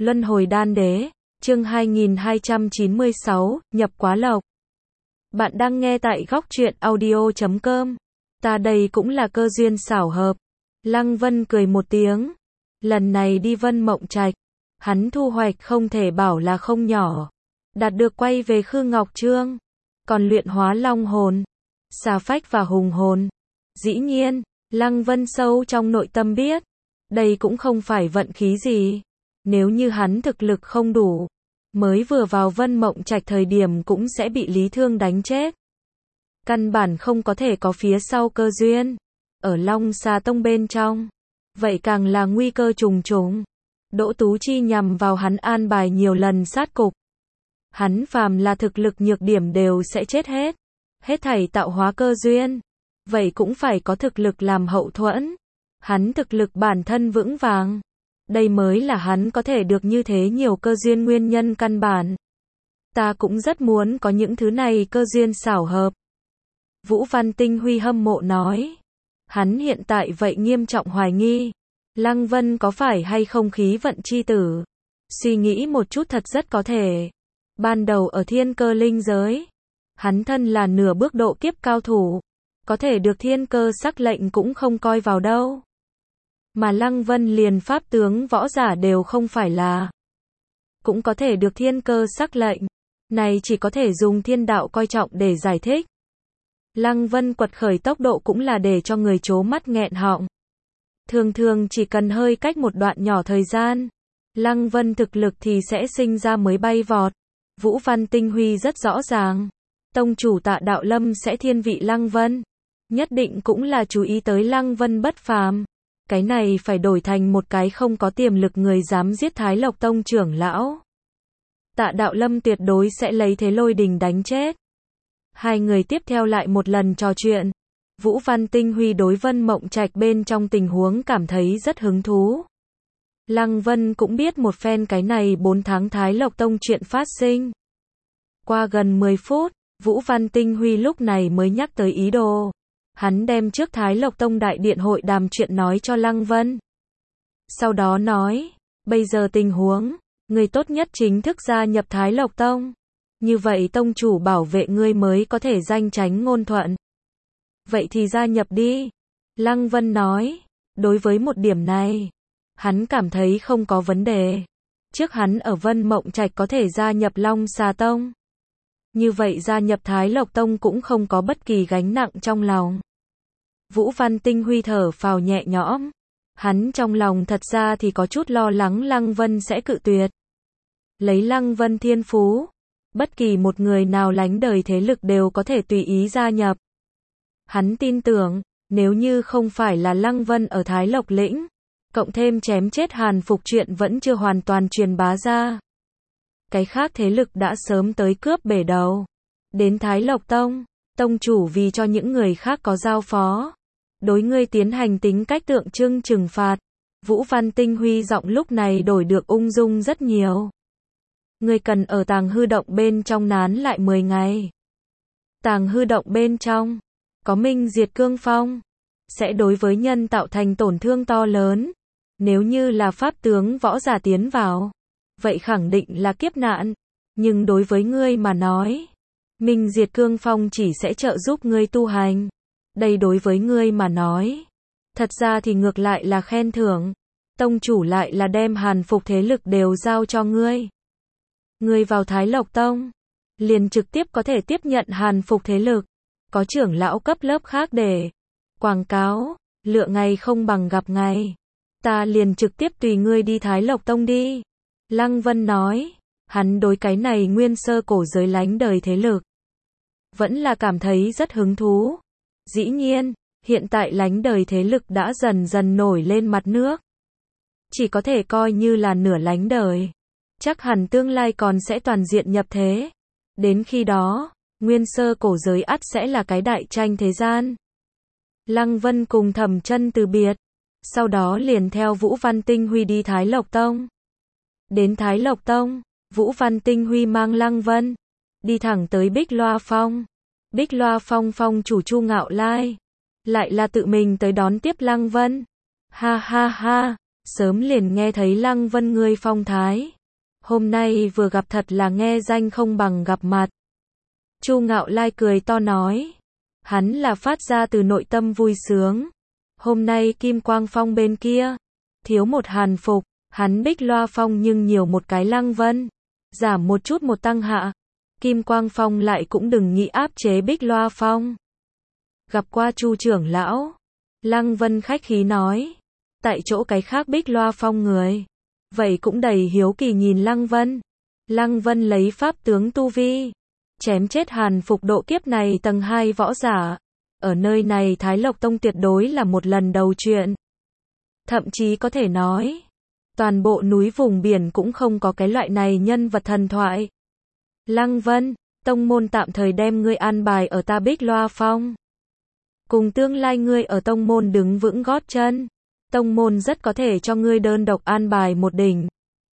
Luân hồi đan đế, chương 2296, nhập quá lộc. Bạn đang nghe tại góc truyện audio.com. Ta đây cũng là cơ duyên xảo hợp. Lăng Vân cười một tiếng. Lần này đi Vân Mộng Trạch, hắn thu hoạch không thể bảo là không nhỏ. Đạt được quay về Khư Ngọc Trương, còn luyện hóa long hồn, xà phách và hùng hồn. Dĩ nhiên, Lăng Vân sâu trong nội tâm biết, đây cũng không phải vận khí gì. Nếu như hắn thực lực không đủ, mới vừa vào Vân Mộng Trạch thời điểm cũng sẽ bị Lý Thương đánh chết. Căn bản không có thể có phía sau cơ duyên. Ở Long Xà Tông bên trong, vậy càng là nguy cơ trùng trùng. Đỗ Tú Chi nhằm vào hắn an bài nhiều lần sát cục. Hắn phàm là thực lực nhược điểm đều sẽ chết hết. Hết thảy tạo hóa cơ duyên, vậy cũng phải có thực lực làm hậu thuẫn. Hắn thực lực bản thân vững vàng. Đây mới là hắn có thể được như thế nhiều cơ duyên nguyên nhân căn bản. Ta cũng rất muốn có những thứ này cơ duyên xảo hợp. Vũ Văn Tinh Huy hâm mộ nói. Hắn hiện tại vậy nghiêm trọng hoài nghi. Lăng Vân có phải hay không khí vận chi tử? Suy nghĩ một chút thật rất có thể. Ban đầu ở thiên cơ linh giới, hắn thân là nửa bước độ kiếp cao thủ. Có thể được thiên cơ sắc lệnh cũng không coi vào đâu. Mà Lăng Vân liền pháp tướng võ giả đều không phải là. Cũng có thể được thiên cơ sắc lệnh. Này chỉ có thể dùng thiên đạo coi trọng để giải thích. Lăng Vân quật khởi tốc độ cũng là để cho người trố mắt nghẹn họng. Thường thường chỉ cần hơi cách một đoạn nhỏ thời gian, Lăng Vân thực lực thì sẽ sinh ra mới bay vọt. Vũ Văn Tinh Huy rất rõ ràng. Tông chủ Tạ Đạo Lâm sẽ thiên vị Lăng Vân. Nhất định cũng là chú ý tới Lăng Vân bất phàm. Cái này phải đổi thành một cái không có tiềm lực người dám giết Thái Lộc Tông trưởng lão. Tạ Đạo Lâm tuyệt đối sẽ lấy thế lôi đình đánh chết. Hai người tiếp theo lại một lần trò chuyện. Vũ Văn Tinh Huy đối Vân Mộng Trạch bên trong tình huống cảm thấy rất hứng thú. Lăng Vân cũng biết một phen cái này 4 tháng Thái Lộc Tông chuyện phát sinh. Qua gần 10 phút, Vũ Văn Tinh Huy lúc này mới nhắc tới ý đồ. Hắn đem trước Thái Lộc Tông đại điện hội đàm chuyện nói cho Lăng Vân. Sau đó nói, bây giờ tình huống, người tốt nhất chính thức gia nhập Thái Lộc Tông. Như vậy tông chủ bảo vệ ngươi mới có thể danh chánh ngôn thuận. Vậy thì gia nhập đi. Lăng Vân nói, đối với một điểm này, hắn cảm thấy không có vấn đề. Trước hắn ở Vân Mộng Trạch có thể gia nhập Long Xà Tông. Như vậy gia nhập Thái Lộc Tông cũng không có bất kỳ gánh nặng trong lòng. Vũ Văn Tinh Huy thở phào nhẹ nhõm. Hắn trong lòng thật ra thì có chút lo lắng Lăng Vân sẽ cự tuyệt. Lấy Lăng Vân thiên phú, bất kỳ một người nào lánh đời thế lực đều có thể tùy ý gia nhập. Hắn tin tưởng, nếu như không phải là Lăng Vân ở Thái Lộc Lĩnh, cộng thêm chém chết Hàn Phục chuyện vẫn chưa hoàn toàn truyền bá ra. Cái khác thế lực đã sớm tới cướp bể đầu. Đến Thái Lộc Tông, tông chủ vì cho những người khác có giao phó. Đối ngươi tiến hành tính cách tượng trưng trừng phạt. Vũ Văn Tinh Huy giọng lúc này đổi được ung dung rất nhiều. Ngươi cần ở tàng hư động bên trong nán lại 10 ngày. Tàng hư động bên trong, có minh diệt cương phong. Sẽ đối với nhân tạo thành tổn thương to lớn. Nếu như là pháp tướng võ giả tiến vào, vậy khẳng định là kiếp nạn. Nhưng đối với ngươi mà nói, minh diệt cương phong chỉ sẽ trợ giúp ngươi tu hành. Đây đối với ngươi mà nói, thật ra thì ngược lại là khen thưởng. Tông chủ lại là đem Hàn Phục thế lực đều giao cho ngươi. Ngươi vào Thái Lộc Tông, liền trực tiếp có thể tiếp nhận Hàn Phục thế lực. Có trưởng lão cấp lớp khác để quảng cáo, lựa ngày không bằng gặp ngày. Ta liền trực tiếp tùy ngươi đi Thái Lộc Tông đi. Lăng Vân nói, hắn đối cái này nguyên sơ cổ giới lánh đời thế lực vẫn là cảm thấy rất hứng thú. Dĩ nhiên, hiện tại lánh đời thế lực đã dần dần nổi lên mặt nước. Chỉ có thể coi như là nửa lánh đời. Chắc hẳn tương lai còn sẽ toàn diện nhập thế. Đến khi đó, nguyên sơ cổ giới ắt sẽ là cái đại tranh thế gian. Lăng Vân cùng Thẩm Chân từ biệt. Sau đó liền theo Vũ Văn Tinh Huy đi Thái Lộc Tông. Đến Thái Lộc Tông, Vũ Văn Tinh Huy mang Lăng Vân đi thẳng tới Bích Loa Phong. Bích Loa Phong phong chủ Chu Ngạo Lai lại là tự mình tới đón tiếp Lăng Vân. Ha ha ha, Sớm liền nghe thấy Lăng Vân ngươi phong thái. Hôm nay vừa gặp thật là nghe danh không bằng gặp mặt. Chu Ngạo Lai cười to nói. Hắn là phát ra từ nội tâm vui sướng. Hôm nay Kim Quang Phong bên kia, thiếu một Hàn Phục, hắn Bích Loa Phong nhưng nhiều một cái Lăng Vân. Giảm một chút một tăng hạ. Kim Quang Phong lại cũng đừng nghĩ áp chế Bích Loa Phong. Gặp qua Chu trưởng lão, Lăng Vân khách khí nói. Tại chỗ cái khác Bích Loa Phong người, vậy cũng đầy hiếu kỳ nhìn Lăng Vân. Lăng Vân lấy pháp tướng tu vi, chém chết Hàn Phục độ kiếp này tầng 2 võ giả. Ở nơi này Thái Lộc Tông tuyệt đối là một lần đầu chuyện. Thậm chí có thể nói, toàn bộ núi vùng biển cũng không có cái loại này nhân vật thần thoại. Lăng Vân, tông môn tạm thời đem ngươi an bài ở ta Bích Loa Phong. Cùng tương lai ngươi ở tông môn đứng vững gót chân. Tông môn rất có thể cho ngươi đơn độc an bài một đỉnh.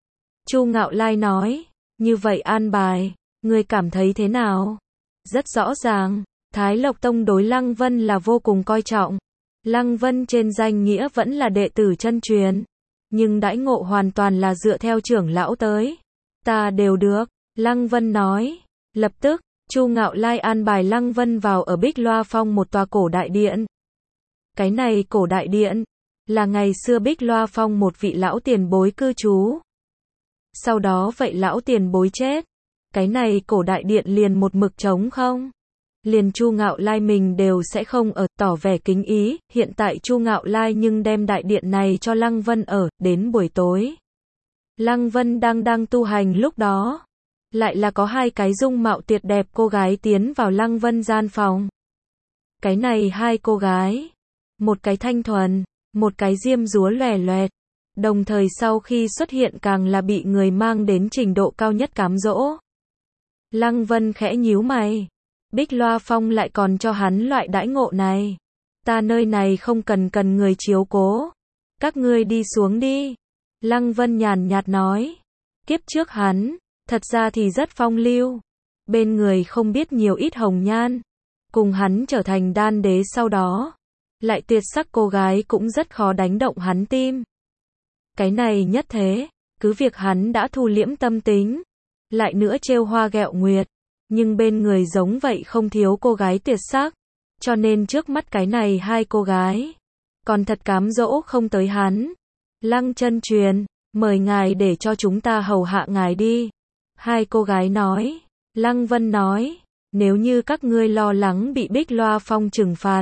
Chu Ngạo Lai nói, như vậy an bài, ngươi cảm thấy thế nào? Rất rõ ràng, Thái Lộc Tông đối Lăng Vân là vô cùng coi trọng. Lăng Vân trên danh nghĩa vẫn là đệ tử chân truyền, nhưng đãi ngộ hoàn toàn là dựa theo trưởng lão tới. Ta đều được, Lăng Vân nói. Lập tức, Chu Ngạo Lai an bài Lăng Vân vào ở Bích Loa Phong một tòa cổ đại điện. Cái này cổ đại điện là ngày xưa Bích Loa Phong một vị lão tiền bối cư trú. Sau đó vậy lão tiền bối chết, cái này cổ đại điện liền một mực trống không. Liền Chu Ngạo Lai mình đều sẽ không ở, tỏ vẻ kính ý. Hiện tại Chu Ngạo Lai nhưng đem đại điện này cho Lăng Vân ở. Đến buổi tối, Lăng Vân đang tu hành lúc đó, lại là có hai cái dung mạo tuyệt đẹp cô gái tiến vào Lăng Vân gian phòng. Cái này hai cô gái, một cái thanh thuần, một cái diêm dúa lòe loẹt. Đồng thời sau khi xuất hiện càng là bị người mang đến trình độ cao nhất cám dỗ. Lăng Vân khẽ nhíu mày. Bích Loa Phong lại còn cho hắn loại đãi ngộ này. Ta nơi này không cần người chiếu cố. Các ngươi đi xuống đi. Lăng Vân nhàn nhạt nói. Kiếp trước hắn, thật ra thì rất phong lưu. Bên người không biết nhiều ít hồng nhan. Cùng hắn trở thành đan đế sau đó, lại tuyệt sắc cô gái cũng rất khó đánh động hắn tim. Cái này nhất thế, cứ việc hắn đã thu liễm tâm tính, lại nữa trêu hoa ghẹo nguyệt, nhưng bên người giống vậy không thiếu cô gái tuyệt sắc, cho nên trước mắt cái này hai cô gái, còn thật cám dỗ không tới hắn. Lăng chân truyền, mời ngài để cho chúng ta hầu hạ ngài đi. Hai cô gái nói. Lăng Vân nói, nếu như các ngươi lo lắng bị Bích Loa Phong trừng phạt,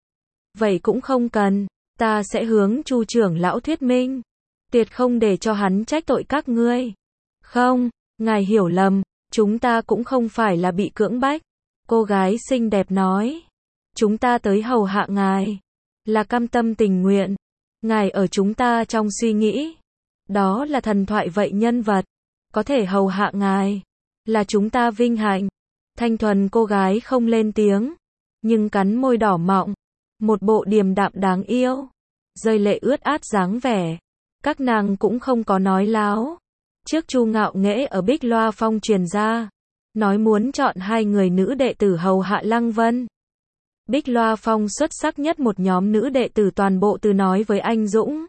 vậy cũng không cần, ta sẽ hướng Chu trưởng lão thuyết minh, tuyệt không để cho hắn trách tội các ngươi. Không, ngài hiểu lầm, chúng ta cũng không phải là bị cưỡng bách. Cô gái xinh đẹp nói, chúng ta tới hầu hạ ngài, là cam tâm tình nguyện. Ngài ở chúng ta trong suy nghĩ, đó là thần thoại vậy nhân vật, có thể hầu hạ ngài, là chúng ta vinh hạnh. Thanh thuần cô gái không lên tiếng, nhưng cắn môi đỏ mọng, một bộ điềm đạm đáng yêu, rơi lệ ướt át dáng vẻ. Các nàng cũng không có nói láo. Trước Chu Ngạo Nghễ ở Bích Loa Phong truyền ra, nói muốn chọn hai người nữ đệ tử hầu hạ Lăng Vân. Bích Loa Phong xuất sắc nhất một nhóm nữ đệ tử toàn bộ từ nói với anh Dũng.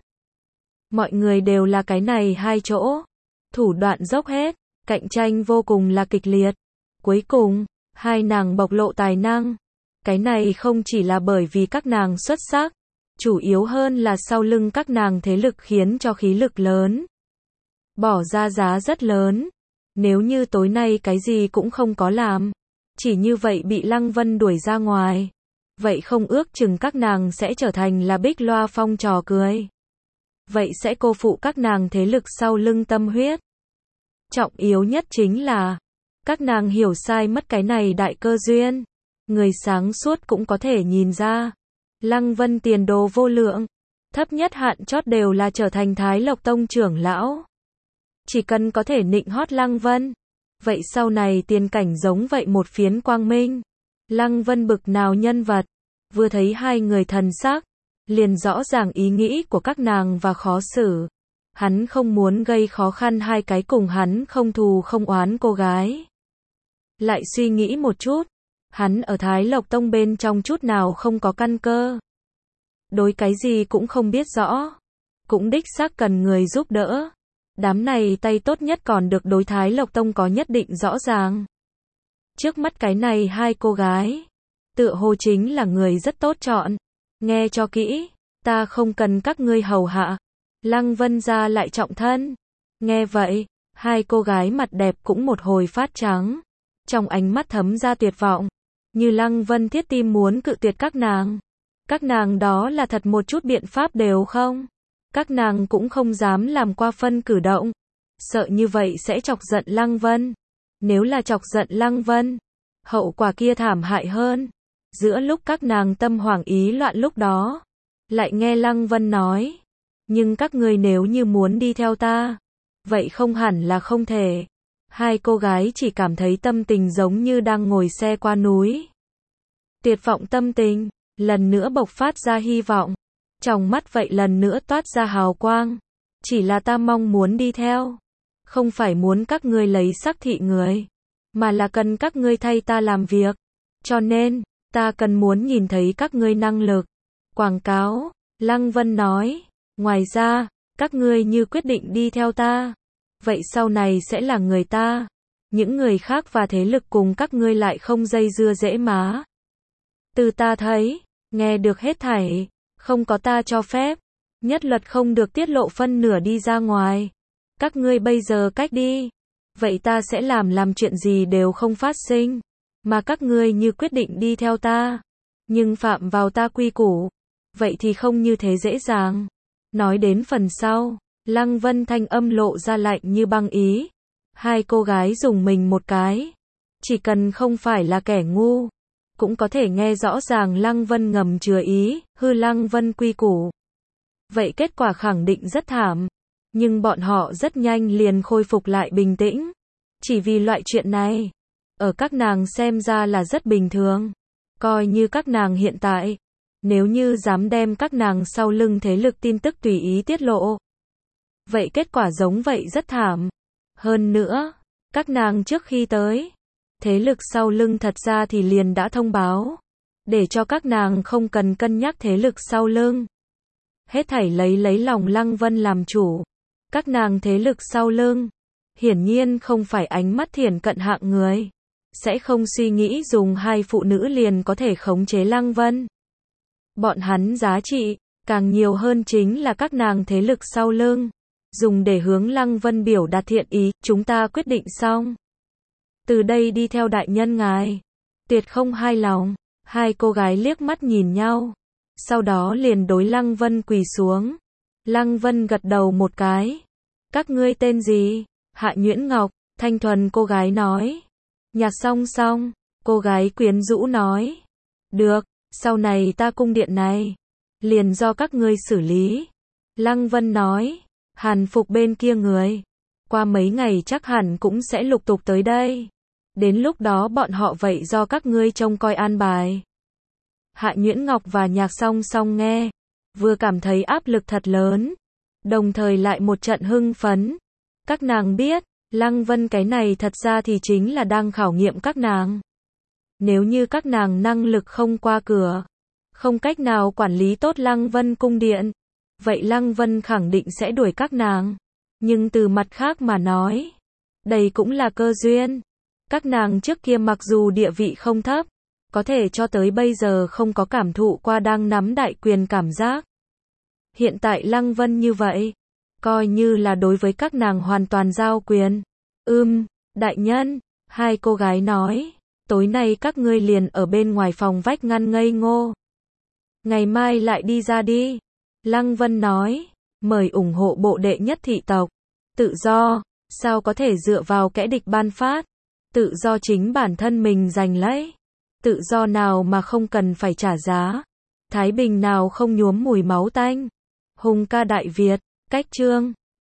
Mọi người đều là cái này hai chỗ, thủ đoạn dốc hết, cạnh tranh vô cùng là kịch liệt. Cuối cùng, hai nàng bộc lộ tài năng. Cái này không chỉ là bởi vì các nàng xuất sắc, chủ yếu hơn là sau lưng các nàng thế lực khiến cho khí lực lớn. Bỏ ra giá rất lớn. Nếu như tối nay cái gì cũng không có làm, chỉ như vậy bị Lăng Vân đuổi ra ngoài, vậy không ước chừng các nàng sẽ trở thành là Bích Loa Phong trò cười. Vậy sẽ cô phụ các nàng thế lực sau lưng tâm huyết. Trọng yếu nhất chính là, các nàng hiểu sai mất cái này đại cơ duyên. Người sáng suốt cũng có thể nhìn ra, Lăng Vân tiền đồ vô lượng, thấp nhất hạn chót đều là trở thành Thái Lộc Tông trưởng lão. Chỉ cần có thể nịnh hót Lăng Vân, vậy sau này tiền cảnh giống vậy một phiến quang minh. Lăng Vân bực nào nhân vật, vừa thấy hai người thần sắc, liền rõ ràng ý nghĩ của các nàng và khó xử. Hắn không muốn gây khó khăn hai cái cùng hắn không thù không oán cô gái. Lại suy nghĩ một chút, hắn ở Thái Lộc Tông bên trong chút nào không có căn cơ. Đối cái gì cũng không biết rõ. cũng đích xác cần người giúp đỡ. Đám này tay tốt nhất còn được đối Thái Lộc Tông có nhất định rõ ràng. Trước mắt cái này hai cô gái, tựa hồ chính là người rất tốt chọn. Nghe cho kỹ, ta không cần các ngươi hầu hạ. Lăng Vân gia lại trọng thân. Nghe vậy, hai cô gái mặt đẹp cũng một hồi phát trắng. Trong ánh mắt thấm ra tuyệt vọng. Như Lăng Vân thiết tim muốn cự tuyệt các nàng. Các nàng đó là thật một chút biện pháp đều không. Các nàng cũng không dám làm qua phân cử động. Sợ như vậy sẽ chọc giận Lăng Vân. Nếu là chọc giận Lăng Vân, hậu quả kia thảm hại hơn. Giữa lúc các nàng tâm hoảng ý loạn lúc đó, lại nghe Lăng Vân nói, nhưng các ngươi nếu như muốn đi theo ta, vậy không hẳn là không thể. Hai cô gái chỉ cảm thấy tâm tình giống như đang ngồi xe qua núi. Tuyệt vọng tâm tình, lần nữa bộc phát ra hy vọng. Trong mắt vậy lần nữa toát ra hào quang. Chỉ là ta mong muốn đi theo. Không phải muốn các ngươi lấy sắc thị người, mà là cần các ngươi thay ta làm việc. Cho nên, ta cần muốn nhìn thấy các ngươi năng lực. Quảng cáo, Lăng Vân nói, ngoài ra, các ngươi như quyết định đi theo ta, vậy sau này sẽ là người ta. Những người khác và thế lực cùng các ngươi lại không dây dưa dễ má. Từ ta thấy, nghe được hết thảy, không có ta cho phép, nhất luật không được tiết lộ phân nửa đi ra ngoài. Các ngươi bây giờ cách đi, vậy ta sẽ làm chuyện gì đều không phát sinh, mà các ngươi như quyết định đi theo ta, nhưng phạm vào ta quy củ, vậy thì không như thế dễ dàng. Nói đến phần sau, Lăng Vân thanh âm lộ ra lạnh như băng ý. Hai cô gái dùng mình một cái. Chỉ cần không phải là kẻ ngu, cũng có thể nghe rõ ràng Lăng Vân ngầm chứa ý, hư Lăng Vân quy củ. Vậy kết quả khẳng định rất thảm. Nhưng bọn họ rất nhanh liền khôi phục lại bình tĩnh. Chỉ vì loại chuyện này, ở các nàng xem ra là rất bình thường. Coi như các nàng hiện tại, nếu như dám đem các nàng sau lưng thế lực tin tức tùy ý tiết lộ, vậy kết quả giống vậy rất thảm. Hơn nữa, các nàng trước khi tới, thế lực sau lưng thật ra thì liền đã thông báo, để cho các nàng không cần cân nhắc thế lực sau lưng. Hết thảy lấy lòng Lăng Vân làm chủ. Các nàng thế lực sau lưng, hiển nhiên không phải ánh mắt thiển cận hạng người, sẽ không suy nghĩ dùng hai phụ nữ liền có thể khống chế Lăng Vân. Bọn hắn giá trị, càng nhiều hơn chính là các nàng thế lực sau lưng, dùng để hướng Lăng Vân biểu đạt thiện ý. Chúng ta quyết định xong, từ đây đi theo đại nhân ngài. Tuyệt không hài lòng. Hai cô gái liếc mắt nhìn nhau, sau đó liền đối Lăng Vân quỳ xuống. Lăng Vân gật đầu một cái. Các ngươi tên gì? Hạ Nhuyễn Ngọc, thanh thuần cô gái nói. Nhạc Song Song, cô gái quyến rũ nói. Được, sau này ta cung điện này, liền do các ngươi xử lý. Lăng Vân nói. Hàn Phục bên kia người, qua mấy ngày chắc hẳn cũng sẽ lục tục tới đây. Đến lúc đó bọn họ vậy do các ngươi trông coi an bài. Hạ Nhuyễn Ngọc và Nhạc Song Song nghe, vừa cảm thấy áp lực thật lớn, đồng thời lại một trận hưng phấn. Các nàng biết, Lăng Vân cái này thật ra thì chính là đang khảo nghiệm các nàng. Nếu như các nàng năng lực không qua cửa, không cách nào quản lý tốt Lăng Vân cung điện, vậy Lăng Vân khẳng định sẽ đuổi các nàng. Nhưng từ mặt khác mà nói, đây cũng là cơ duyên. Các nàng trước kia mặc dù địa vị không thấp, có thể cho tới bây giờ không có cảm thụ qua đang nắm đại quyền cảm giác. Hiện tại Lăng Vân như vậy, coi như là đối với các nàng hoàn toàn giao quyền. Đại nhân, hai cô gái nói, tối nay các ngươi liền ở bên ngoài phòng vách ngăn ngây ngô. Ngày mai lại đi ra đi. Lăng Vân nói, mời ủng hộ bộ đệ nhất thị tộc. Tự do, sao có thể dựa vào kẻ địch ban phát. Tự do chính bản thân mình giành lấy. Tự do nào mà không cần phải trả giá. Thái bình nào không nhuốm mùi máu tanh. Hùng ca Đại Việt, cách chương.